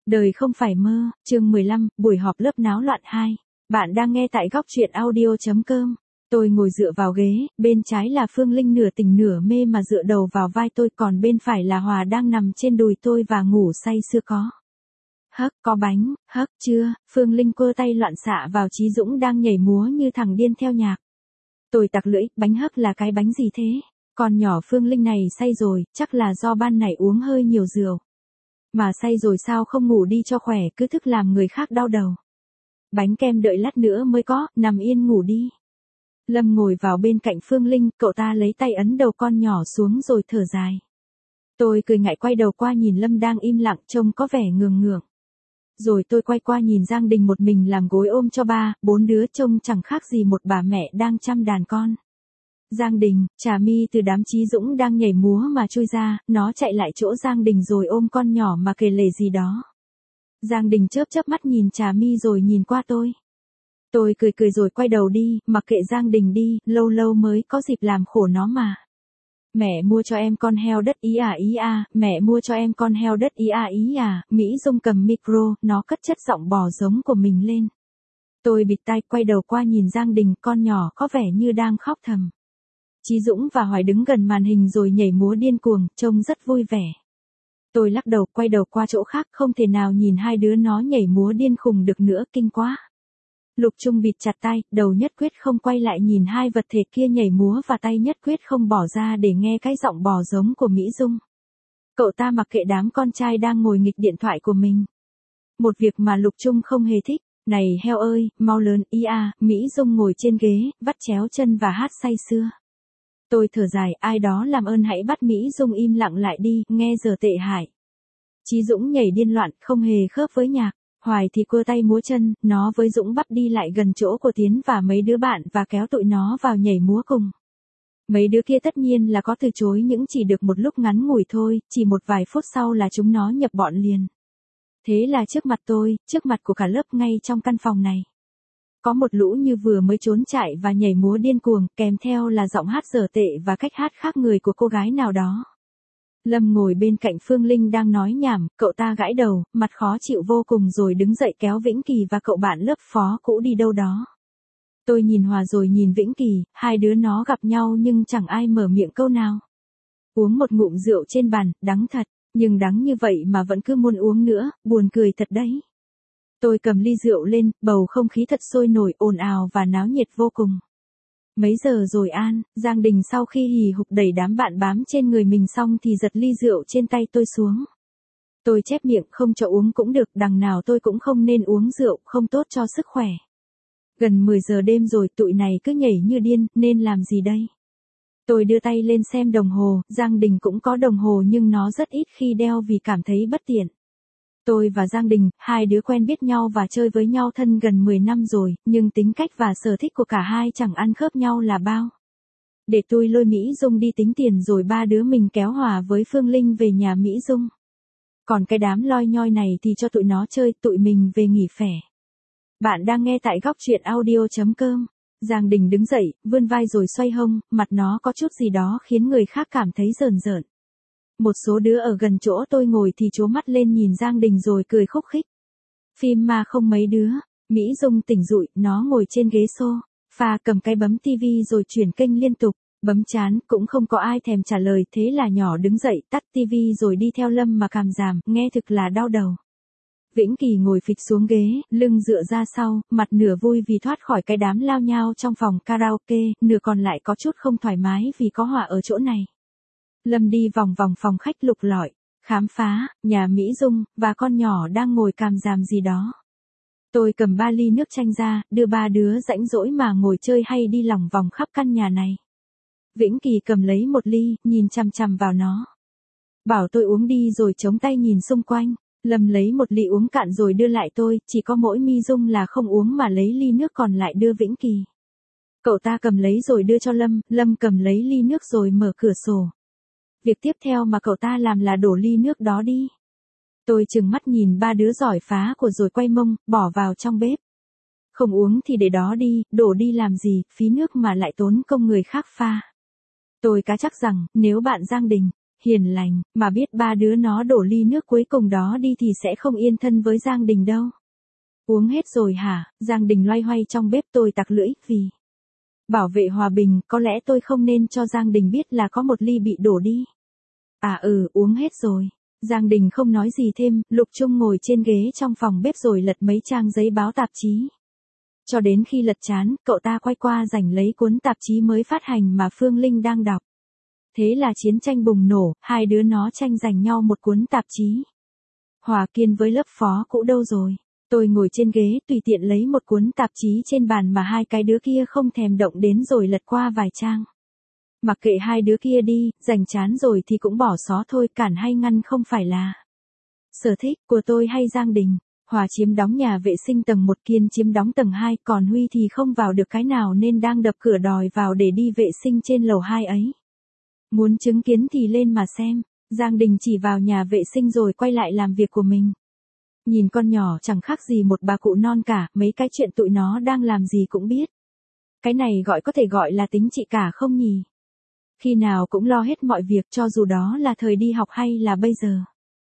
Đời không phải mơ, chương 15, buổi họp lớp náo loạn 2. Bạn đang nghe tại góc truyện audio.com. Tôi ngồi dựa vào ghế, bên trái là Phương Linh nửa tỉnh nửa mê mà dựa đầu vào vai tôi, còn bên phải là Hòa đang nằm trên đùi tôi và ngủ say sưa có. Hấc, có bánh, hấc chưa, Phương Linh quơ tay loạn xạ vào Chí Dũng đang nhảy múa như thằng điên theo nhạc. Tôi tặc lưỡi, bánh hấc là cái bánh gì thế? Con nhỏ Phương Linh này say rồi, chắc là do ban nãy uống hơi nhiều rượu. Mà say rồi sao không ngủ đi cho khỏe, cứ thức làm người khác đau đầu. Bánh kem đợi lát nữa mới có, nằm yên ngủ đi. Lâm ngồi vào bên cạnh Phương Linh, cậu ta lấy tay ấn đầu con nhỏ xuống rồi thở dài. Tôi cười ngại quay đầu qua nhìn Lâm đang im lặng trông có vẻ ngường ngượng. Rồi tôi quay qua nhìn Giang Đình một mình làm gối ôm cho 4 đứa trông chẳng khác gì một bà mẹ đang chăm đàn con. Giang Đình, Trà My từ đám Chí Dũng đang nhảy múa mà chui ra, nó chạy lại chỗ Giang Đình rồi ôm con nhỏ mà kể lể gì đó. Giang Đình chớp mắt nhìn Trà My rồi nhìn qua tôi. Tôi cười rồi quay đầu đi, mặc kệ Giang Đình đi, lâu lâu mới có dịp làm khổ nó mà. Mẹ mua cho em con heo đất ý à, mẹ mua cho em con heo đất ý à, Mỹ Dung cầm micro, nó cất chất giọng bò giống của mình lên. Tôi bịt tai quay đầu qua nhìn Giang Đình, con nhỏ có vẻ như đang khóc thầm. Chí Dũng và Hoài đứng gần màn hình rồi nhảy múa điên cuồng, trông rất vui vẻ. Tôi lắc đầu quay đầu qua chỗ khác, không thể nào nhìn hai đứa nó nhảy múa điên khùng được nữa, kinh quá. Lục Trung bịt chặt tai, đầu nhất quyết không quay lại nhìn hai vật thể kia nhảy múa và tay nhất quyết không bỏ ra để nghe cái giọng bò giống của Mỹ Dung. Cậu ta mặc kệ đám con trai đang ngồi nghịch điện thoại của mình. Một việc mà Lục Trung không hề thích. Này heo ơi, mau lớn, Mỹ Dung ngồi trên ghế, vắt chéo chân và hát say sưa. Tôi thở dài, ai đó làm ơn hãy bắt Mỹ Dung im lặng lại đi, nghe giờ tệ hại. Chí Dũng nhảy điên loạn, không hề khớp với nhạc. Hoài thì cua tay múa chân, nó với Dũng bắt đi lại gần chỗ của Tiến và mấy đứa bạn và kéo tụi nó vào nhảy múa cùng. Mấy đứa kia tất nhiên là có từ chối nhưng chỉ được một lúc ngắn ngủi thôi, chỉ một vài phút sau là chúng nó nhập bọn liền. Thế là trước mặt tôi, trước mặt của cả lớp ngay trong căn phòng này. Có một lũ như vừa mới trốn chạy và nhảy múa điên cuồng, kèm theo là giọng hát dở tệ và cách hát khác người của cô gái nào đó. Lâm ngồi bên cạnh Phương Linh đang nói nhảm, cậu ta gãi đầu, mặt khó chịu vô cùng rồi đứng dậy kéo Vĩnh Kỳ và cậu bạn lớp phó cũ đi đâu đó. Tôi nhìn Hòa rồi nhìn Vĩnh Kỳ, hai đứa nó gặp nhau nhưng chẳng ai mở miệng câu nào. Uống một ngụm rượu trên bàn, đắng thật, nhưng đắng như vậy mà vẫn cứ muốn uống nữa, buồn cười thật đấy. Tôi cầm ly rượu lên, bầu không khí thật sôi nổi, ồn ào và náo nhiệt vô cùng. Mấy giờ rồi An? Giang Đình sau khi hì hục đẩy đám bạn bám trên người mình xong thì giật ly rượu trên tay tôi xuống. Tôi chép miệng, không cho uống cũng được, đằng nào tôi cũng không nên uống rượu, không tốt cho sức khỏe. Gần 10 giờ đêm rồi, tụi này cứ nhảy như điên, nên làm gì đây? Tôi đưa tay lên xem đồng hồ, Giang Đình cũng có đồng hồ nhưng nó rất ít khi đeo vì cảm thấy bất tiện. Tôi và Giang Đình, hai đứa quen biết nhau và chơi với nhau thân gần 10 năm rồi, nhưng tính cách và sở thích của cả hai chẳng ăn khớp nhau là bao. Để tôi lôi Mỹ Dung đi tính tiền rồi ba đứa mình kéo Hòa với Phương Linh về nhà Mỹ Dung. Còn cái đám loi nhoi này thì cho tụi nó chơi, tụi mình về nghỉ phẻ. Bạn đang nghe tại góc truyện audio.com. Giang Đình đứng dậy, vươn vai rồi xoay hông, mặt nó có chút gì đó khiến người khác cảm thấy rờn rợn. Một số đứa ở gần chỗ tôi ngồi thì trố mắt lên nhìn Giang Đình rồi cười khúc khích. Phim mà không mấy đứa, Mỹ Dung tỉnh dụi, nó ngồi trên ghế sofa cầm cái bấm tivi rồi chuyển kênh liên tục, bấm chán, cũng không có ai thèm trả lời, thế là nhỏ đứng dậy tắt tivi rồi đi theo Lâm mà càm ràm, nghe thực là đau đầu. Vĩnh Kỳ ngồi phịch xuống ghế, lưng dựa ra sau, mặt nửa vui vì thoát khỏi cái đám lao nhao trong phòng karaoke, nửa còn lại có chút không thoải mái vì có Hòa ở chỗ này. Lâm đi vòng vòng phòng khách lục lọi, khám phá, nhà Mỹ Dung, và con nhỏ đang ngồi càm ràm gì đó. Tôi cầm 3 ly nước chanh ra, đưa ba đứa rãnh rỗi mà ngồi chơi hay đi lòng vòng khắp căn nhà này. Vĩnh Kỳ cầm lấy một ly, nhìn chằm chằm vào nó. Bảo tôi uống đi rồi chống tay nhìn xung quanh. Lâm lấy một ly uống cạn rồi đưa lại tôi, chỉ có mỗi Mỹ Dung là không uống mà lấy ly nước còn lại đưa Vĩnh Kỳ. Cậu ta cầm lấy rồi đưa cho Lâm, Lâm cầm lấy ly nước rồi mở cửa sổ. Việc tiếp theo mà cậu ta làm là đổ ly nước đó đi. Tôi trừng mắt nhìn ba đứa giỏi phá của rồi quay mông, bỏ vào trong bếp. Không uống thì để đó đi, đổ đi làm gì, phí nước mà lại tốn công người khác pha. Tôi cá chắc rằng, nếu bạn Giang Đình, hiền lành, mà biết ba đứa nó đổ ly nước cuối cùng đó đi thì sẽ không yên thân với Giang Đình đâu. Uống hết rồi hả? Giang Đình loay hoay trong bếp, tôi tặc lưỡi, vì bảo vệ hòa bình, có lẽ tôi không nên cho Giang Đình biết là có một ly bị đổ đi. Uống hết rồi. Giang Đình không nói gì thêm, Lục Trung ngồi trên ghế trong phòng bếp rồi lật mấy trang giấy báo tạp chí. Cho đến khi lật chán, cậu ta quay qua giành lấy cuốn tạp chí mới phát hành mà Phương Linh đang đọc. Thế là chiến tranh bùng nổ, hai đứa nó tranh giành nhau một cuốn tạp chí. Hòa Kiên với lớp phó cũ đâu rồi? Tôi ngồi trên ghế tùy tiện lấy một cuốn tạp chí trên bàn mà hai cái đứa kia không thèm động đến rồi lật qua vài trang. Mặc kệ hai đứa kia đi, rảnh chán rồi thì cũng bỏ xó thôi, cản hay ngăn không phải là sở thích của tôi hay Giang Đình. Hòa chiếm đóng nhà vệ sinh tầng 1, Kiên chiếm đóng tầng 2, còn Huy thì không vào được cái nào nên đang đập cửa đòi vào để đi vệ sinh trên lầu 2 ấy. Muốn chứng kiến thì lên mà xem. Giang Đình chỉ vào nhà vệ sinh rồi quay lại làm việc của mình. Nhìn con nhỏ chẳng khác gì một bà cụ non cả, mấy cái chuyện tụi nó đang làm gì cũng biết. Cái này có thể gọi là tính chị cả không nhỉ? Khi nào cũng lo hết mọi việc, cho dù đó là thời đi học hay là bây giờ.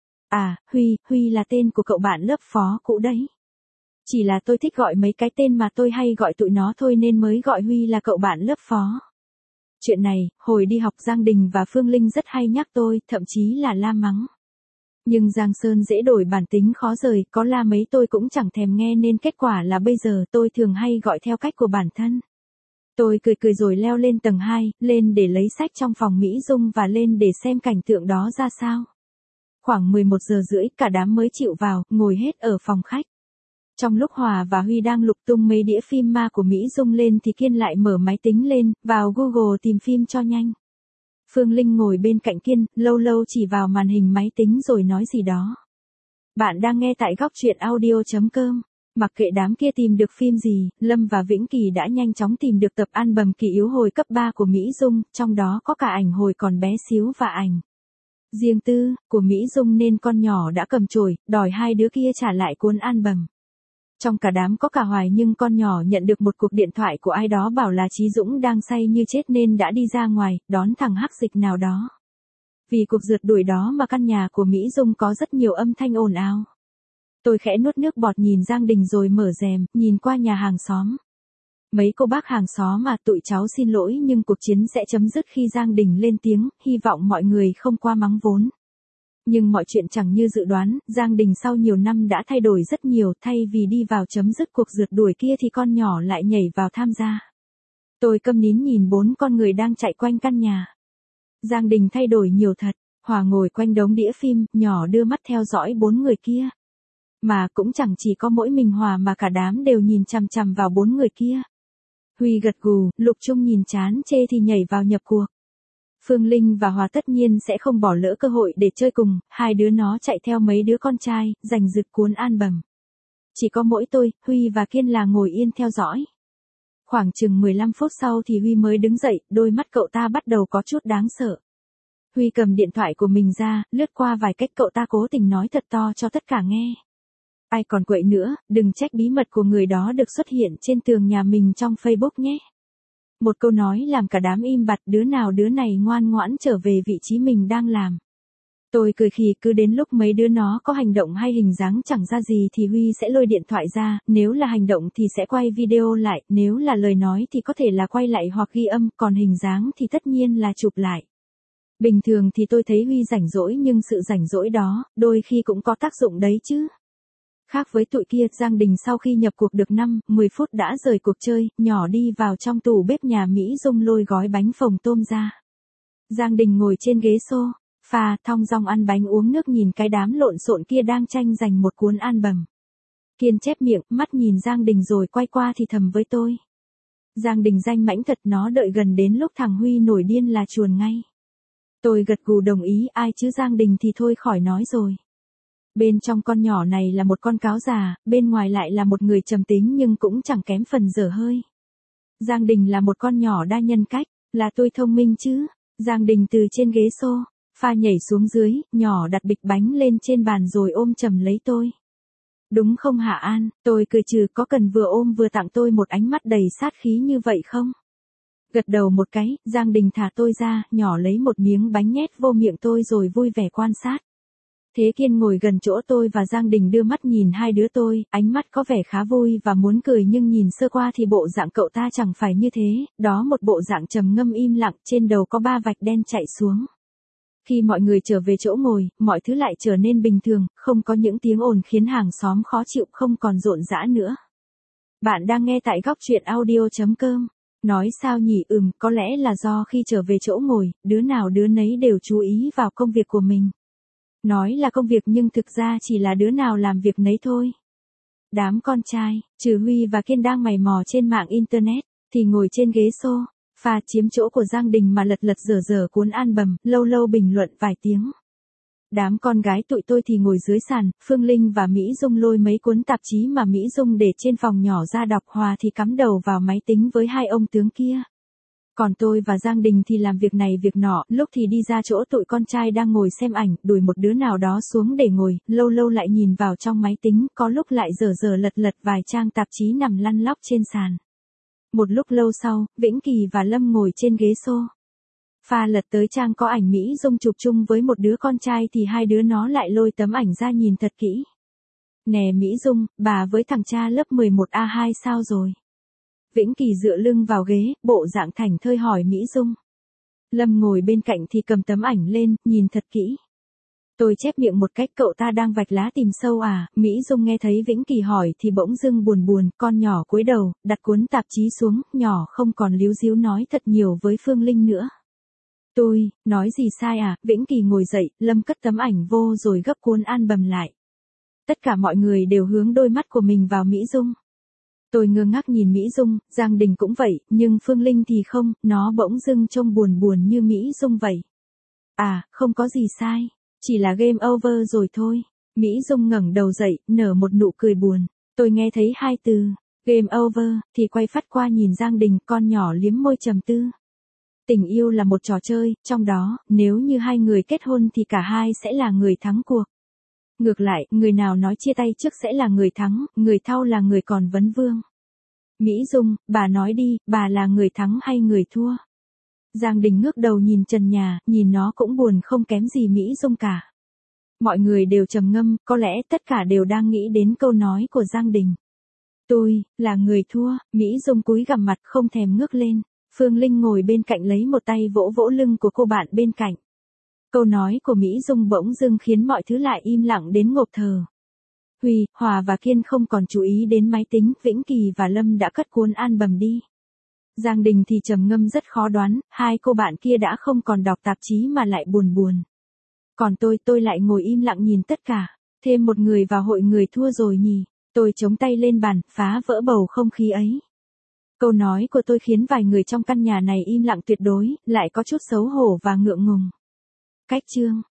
Huy là tên của cậu bạn lớp phó cũ đấy. Chỉ là tôi thích gọi mấy cái tên mà tôi hay gọi tụi nó thôi nên mới gọi Huy là cậu bạn lớp phó. Chuyện này, hồi đi học Giang Đình và Phương Linh rất hay nhắc tôi, thậm chí là la mắng. Nhưng Giang Sơn dễ đổi bản tính khó rời, có la mấy tôi cũng chẳng thèm nghe nên kết quả là bây giờ tôi thường hay gọi theo cách của bản thân. Tôi cười rồi leo lên tầng 2, lên để lấy sách trong phòng Mỹ Dung và lên để xem cảnh tượng đó ra sao. Khoảng 11 giờ rưỡi, cả đám mới chịu vào, ngồi hết ở phòng khách. Trong lúc Hòa và Huy đang lục tung mấy đĩa phim ma của Mỹ Dung lên thì Kiên lại mở máy tính lên, vào Google tìm phim cho nhanh. Phương Linh ngồi bên cạnh Kiên, lâu lâu chỉ vào màn hình máy tính rồi nói gì đó. Bạn đang nghe tại góc truyện audio.com. Mặc kệ đám kia tìm được phim gì, Lâm và Vĩnh Kỳ đã nhanh chóng tìm được tập album Kỳ Yếu hồi cấp 3 của Mỹ Dung, trong đó có cả ảnh hồi còn bé xíu và ảnh riêng tư của Mỹ Dung nên con nhỏ đã cầm chổi, đòi hai đứa kia trả lại cuốn album. Trong cả đám có cả Hoài nhưng con nhỏ nhận được một cuộc điện thoại của ai đó bảo là Chí Dũng đang say như chết nên đã đi ra ngoài, đón thằng hắc dịch nào đó. Vì cuộc rượt đuổi đó mà căn nhà của Mỹ Dung có rất nhiều âm thanh ồn ào. Tôi khẽ nuốt nước bọt nhìn Giang Đình rồi mở rèm, nhìn qua nhà hàng xóm. Mấy cô bác hàng xóm mà tụi cháu xin lỗi nhưng cuộc chiến sẽ chấm dứt khi Giang Đình lên tiếng, hy vọng mọi người không qua mắng vốn. Nhưng mọi chuyện chẳng như dự đoán, Giang Đình sau nhiều năm đã thay đổi rất nhiều, thay vì đi vào chấm dứt cuộc rượt đuổi kia thì con nhỏ lại nhảy vào tham gia. Tôi câm nín nhìn 4 con người đang chạy quanh căn nhà. Giang Đình thay đổi nhiều thật, Hòa ngồi quanh đống đĩa phim, nhỏ đưa mắt theo dõi 4 người kia. Mà cũng chẳng chỉ có mỗi mình Hòa mà cả đám đều nhìn chằm chằm vào 4 người kia. Huy gật gù, Lục Trung nhìn chán chê thì nhảy vào nhập cuộc. Phương Linh và Hòa tất nhiên sẽ không bỏ lỡ cơ hội để chơi cùng, hai đứa nó chạy theo mấy đứa con trai, giành giật cuốn album. Chỉ có mỗi tôi, Huy và Kiên là ngồi yên theo dõi. Khoảng chừng 15 phút sau thì Huy mới đứng dậy, đôi mắt cậu ta bắt đầu có chút đáng sợ. Huy cầm điện thoại của mình ra, lướt qua vài cách, cậu ta cố tình nói thật to cho tất cả nghe. Ai còn quậy nữa, đừng trách bí mật của người đó được xuất hiện trên tường nhà mình trong Facebook nhé. Một câu nói làm cả đám im bặt, đứa nào đứa này ngoan ngoãn trở về vị trí mình đang làm. Tôi cười khì, cứ đến lúc mấy đứa nó có hành động hay hình dáng chẳng ra gì thì Huy sẽ lôi điện thoại ra, nếu là hành động thì sẽ quay video lại, nếu là lời nói thì có thể là quay lại hoặc ghi âm, còn hình dáng thì tất nhiên là chụp lại. Bình thường thì tôi thấy Huy rảnh rỗi nhưng sự rảnh rỗi đó, đôi khi cũng có tác dụng đấy chứ. Khác với tụi kia, Giang Đình sau khi nhập cuộc được 5-10 phút đã rời cuộc chơi, nhỏ đi vào trong tủ bếp nhà Mỹ Dung lôi gói bánh phồng tôm ra. Giang Đình ngồi trên ghế sofa, thong dong ăn bánh uống nước nhìn cái đám lộn xộn kia đang tranh giành một cuốn album. Kiên chép miệng, mắt nhìn Giang Đình rồi quay qua thì thầm với tôi. Giang Đình danh mãnh thật, nó đợi gần đến lúc thằng Huy nổi điên là chuồn ngay. Tôi gật gù đồng ý, ai chứ Giang Đình thì thôi khỏi nói rồi. Bên trong con nhỏ này là một con cáo già, bên ngoài lại là một người trầm tính nhưng cũng chẳng kém phần dở hơi. Giang Đình là một con nhỏ đa nhân cách, là tôi thông minh chứ. Giang Đình từ trên ghế sofa nhảy xuống dưới, nhỏ đặt bịch bánh lên trên bàn rồi ôm chầm lấy tôi. Đúng không hả An? Tôi cười trừ, có cần vừa ôm vừa tặng tôi một ánh mắt đầy sát khí như vậy không? Gật đầu một cái, Giang Đình thả tôi ra, nhỏ lấy một miếng bánh nhét vô miệng tôi rồi vui vẻ quan sát. Thế Kiên ngồi gần chỗ tôi và Giang Đình đưa mắt nhìn hai đứa tôi, ánh mắt có vẻ khá vui và muốn cười nhưng nhìn sơ qua thì bộ dạng cậu ta chẳng phải như thế, đó một bộ dạng trầm ngâm im lặng, trên đầu có 3 vạch đen chạy xuống. Khi mọi người trở về chỗ ngồi, mọi thứ lại trở nên bình thường, không có những tiếng ồn khiến hàng xóm khó chịu, không còn rộn rã nữa. Bạn đang nghe tại góc truyện audio.com. Nói sao nhỉ, có lẽ là do khi trở về chỗ ngồi, đứa nào đứa nấy đều chú ý vào công việc của mình. Nói là công việc nhưng thực ra chỉ là đứa nào làm việc nấy thôi. Đám con trai, trừ Huy và Kiên đang mày mò trên mạng internet, thì ngồi trên ghế sofa chiếm chỗ của Giang Đình mà lật lật dở cuốn album, lâu lâu bình luận vài tiếng. Đám con gái tụi tôi thì ngồi dưới sàn, Phương Linh và Mỹ Dung lôi mấy cuốn tạp chí mà Mỹ Dung để trên phòng nhỏ ra đọc, Hòa thì cắm đầu vào máy tính với hai ông tướng kia. Còn tôi và Giang Đình thì làm việc này việc nọ, lúc thì đi ra chỗ tụi con trai đang ngồi xem ảnh, đuổi một đứa nào đó xuống để ngồi, lâu lâu lại nhìn vào trong máy tính, có lúc lại dở lật lật vài trang tạp chí nằm lăn lóc trên sàn. Một lúc lâu sau, Vĩnh Kỳ và Lâm ngồi trên ghế sofa lật tới trang có ảnh Mỹ Dung chụp chung với một đứa con trai thì hai đứa nó lại lôi tấm ảnh ra nhìn thật kỹ. Nè Mỹ Dung, bà với thằng cha lớp 11A2 sao rồi? Vĩnh Kỳ dựa lưng vào ghế, bộ dạng thảnh thơi hỏi Mỹ Dung. Lâm ngồi bên cạnh thì cầm tấm ảnh lên, nhìn thật kỹ. Tôi chép miệng một cách, cậu ta đang vạch lá tìm sâu à? Mỹ Dung nghe thấy Vĩnh Kỳ hỏi thì bỗng dưng buồn, con nhỏ cúi đầu, đặt cuốn tạp chí xuống, nhỏ không còn líu díu nói thật nhiều với Phương Linh nữa. Tôi, nói gì sai à? Vĩnh Kỳ ngồi dậy, Lâm cất tấm ảnh vô rồi gấp cuốn album lại. Tất cả mọi người đều hướng đôi mắt của mình vào Mỹ Dung. Tôi ngơ ngác nhìn Mỹ Dung, Giang Đình cũng vậy, nhưng Phương Linh thì không, nó bỗng dưng trông buồn như Mỹ Dung vậy. À, không có gì sai, chỉ là game over rồi thôi. Mỹ Dung ngẩng đầu dậy, nở một nụ cười buồn. Tôi nghe thấy hai từ, game over, thì quay phát qua nhìn Giang Đình, con nhỏ liếm môi trầm tư. Tình yêu là một trò chơi, trong đó, nếu như hai người kết hôn thì cả hai sẽ là người thắng cuộc. Ngược lại, người nào nói chia tay trước sẽ là người thắng, người thua là người còn vấn vương. Mỹ Dung, bà nói đi, bà là người thắng hay người thua? Giang Đình ngước đầu nhìn trần nhà, nhìn nó cũng buồn không kém gì Mỹ Dung cả. Mọi người đều trầm ngâm, có lẽ tất cả đều đang nghĩ đến câu nói của Giang Đình. Tôi, là người thua, Mỹ Dung cúi gằm mặt không thèm ngước lên. Phương Linh ngồi bên cạnh lấy một tay vỗ lưng của cô bạn bên cạnh. Câu nói của Mỹ Dung bỗng dưng khiến mọi thứ lại im lặng đến ngộp thở. Huy, Hòa và Kiên không còn chú ý đến máy tính, Vĩnh Kỳ và Lâm đã cất cuốn album đi. Giang Đình thì trầm ngâm rất khó đoán, hai cô bạn kia đã không còn đọc tạp chí mà lại buồn. Còn tôi lại ngồi im lặng nhìn tất cả, thêm một người vào hội người thua rồi nhỉ, tôi chống tay lên bàn, phá vỡ bầu không khí ấy. Câu nói của tôi khiến vài người trong căn nhà này im lặng tuyệt đối, lại có chút xấu hổ và ngượng ngùng. Cách chương